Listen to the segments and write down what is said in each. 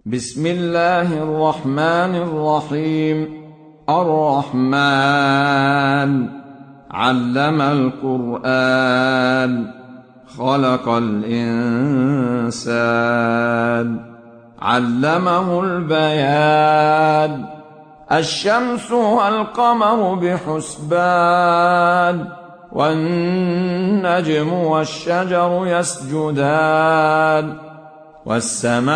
بسم الله الرحمن الرحيم. الرحمن علم القرآن خلق الإنسان علمه البيان الشمس والقمر بحسبان والنجم والشجر يسجدان والسماء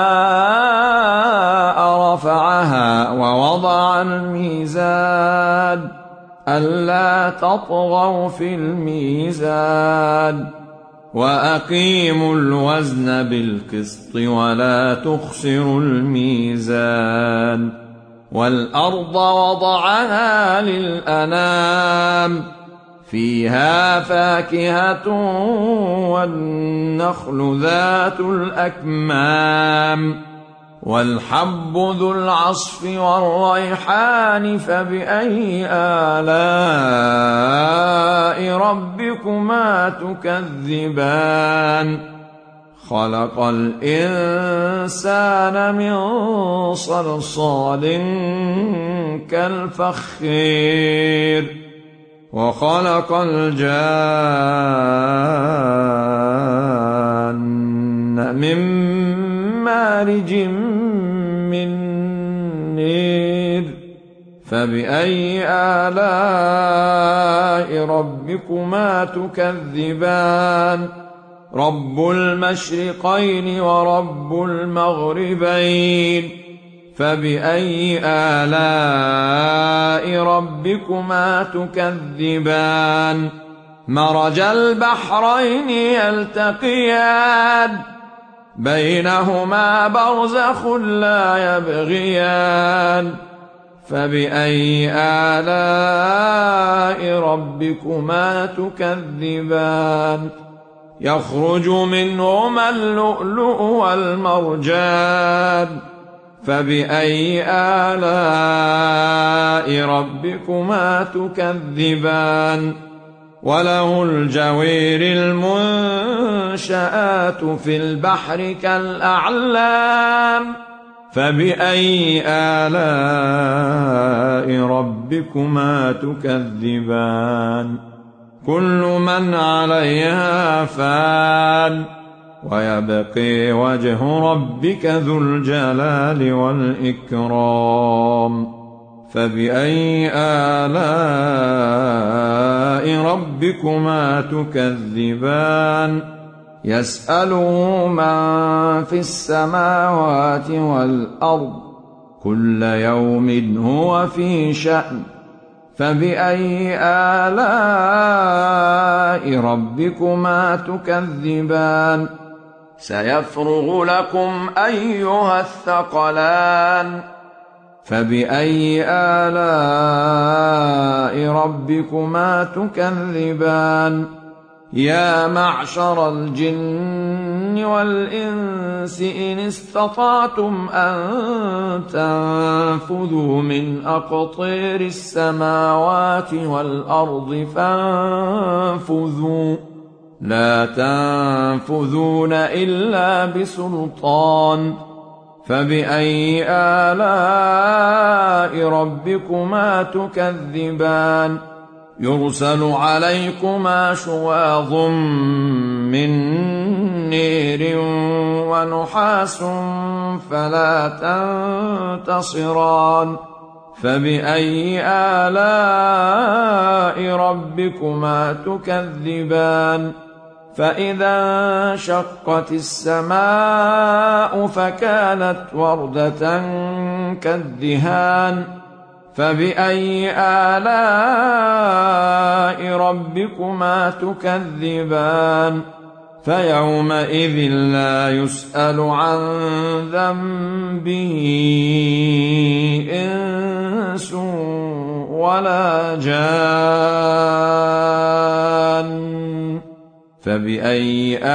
رفعها ووضع الميزان ألا تطغوا في الميزان وأقيموا الوزن بالقسط ولا تخسروا الميزان والأرض وضعها للأنام فيها فاكهة والنخل ذات الأكمام والحب ذو العصف والريحان فبأي آلاء ربكما تكذبان خلق الإنسان من صلصال كالفخار وخلق الجان من مارج من نير فبأي آلاء ربكما تكذبان رب المشرقين ورب المغربين فبأي آلاء ربكما تكذبان مرج البحرين يلتقيان بينهما برزخ لا يبغيان فبأي آلاء ربكما تكذبان يخرج منهما اللؤلؤ والمرجان فبأي آلاء ربكما تكذبان وله الجوير المنشآت في البحر كالأعلام فبأي آلاء ربكما تكذبان كل من عليها فان ويبقي وجه ربك ذو الجلال والإكرام فبأي آلاء ربكما تكذبان يسأله من في السماوات والأرض كل يوم هو في شأن فبأي آلاء ربكما تكذبان سيفرغ لكم أيها الثقلان فبأي آلاء ربكما تكذبان يا معشر الجن والإنس إن استطعتم أن تنفذوا من أقطير السماوات والأرض فانفذوا لا تنفذون إلا بسلطان فبأي آلاء ربكما تكذبان يرسل عليكما شواظ من نير ونحاس فلا تنتصران فبأي آلاء ربكما تكذبان فإذا انشقت السماء فكانت وردة كالدهان فبأي آلاء ربكما تكذبان فيومئذ لا يسأل عن ذنبه إنس ولا جان فبأي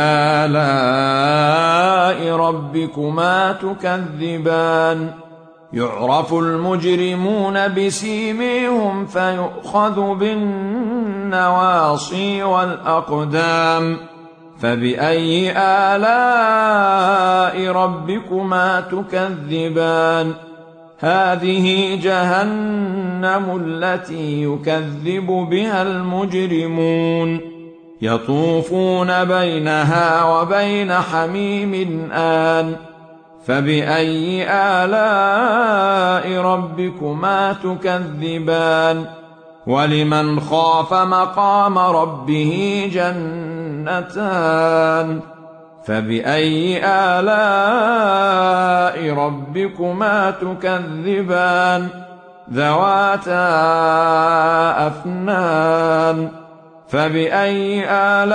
آلاء ربكما تكذبان يعرف المجرمون بسيميهم فيؤخذ بالنواصي والأقدام فبأي آلاء ربكما تكذبان هذه جهنم التي يكذب بها المجرمون يطوفون بينها وبين حميم آن فبأي آلاء ربكما تكذبان ولمن خاف مقام ربه جنتان فبأي آلاء ربكما تكذبان ذواتا أفنان فبأي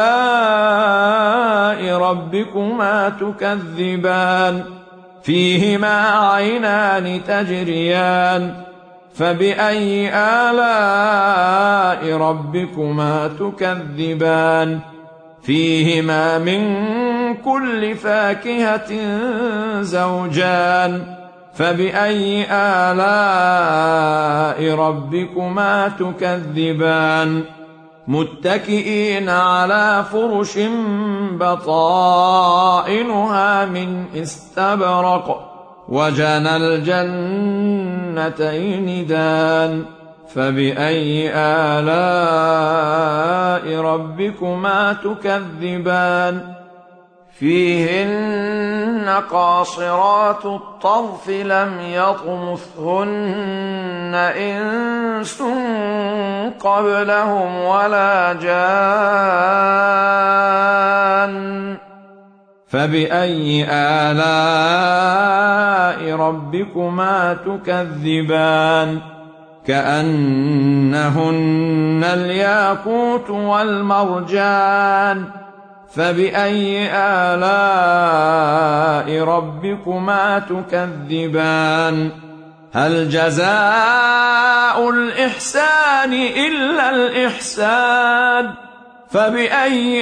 آلاء ربكما تكذبان فيهما عينان تجريان فبأي آلاء ربكما تكذبان فيهما من كل فاكهة زوجان فبأي آلاء ربكما تكذبان متكئين على فرش بطائنها من استبرق وجنى الجنتين دان فبأي آلاء ربكما تكذبان فيهن قاصرات الطرف لم يطمثهن إنس قبلهم ولا جان فبأي آلاء ربكما تكذبان كأنهن الياقوت والمرجان فبأي آلاء ربكما تكذبان هل جزاء الإحسان إلا الإحسان فبأي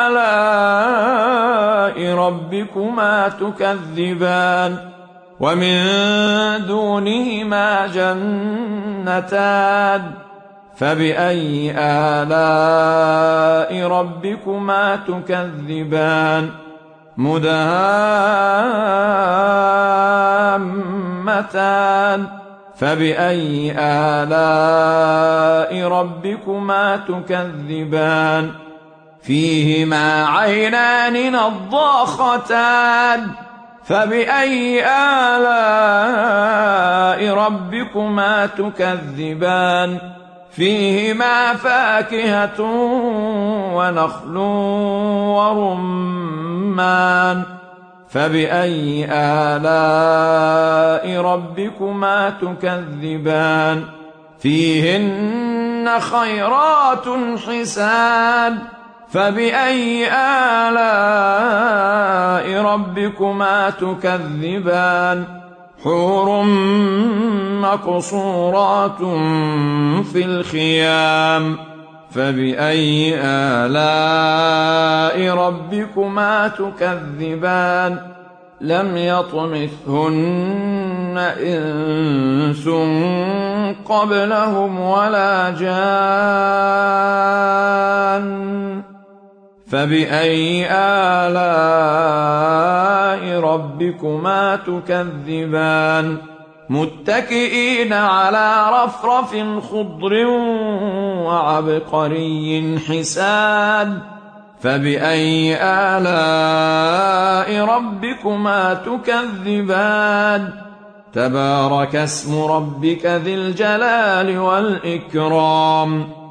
آلاء ربكما تكذبان ومن دونهما جنتان فبأي آلاء ربكما تكذبان مدهامتان فبأي آلاء ربكما تكذبان فيهما عينان نضاختان فبأي آلاء ربكما تكذبان فيهما فاكهة ونخل ورمان فبأي آلاء ربكما تكذبان فيهن خيرات حسان فبأي آلاء ربكما تكذبان حور مقصورات في الخيام فبأي آلاء ربكما تكذبان لم يطمثهن إنس قبلهم ولا جان فبأي آلاء ربكما تكذبان متكئين على رفرف خضر وعبقري حسان فبأي آلاء ربكما تكذبان تبارك اسم ربك ذي الجلال والإكرام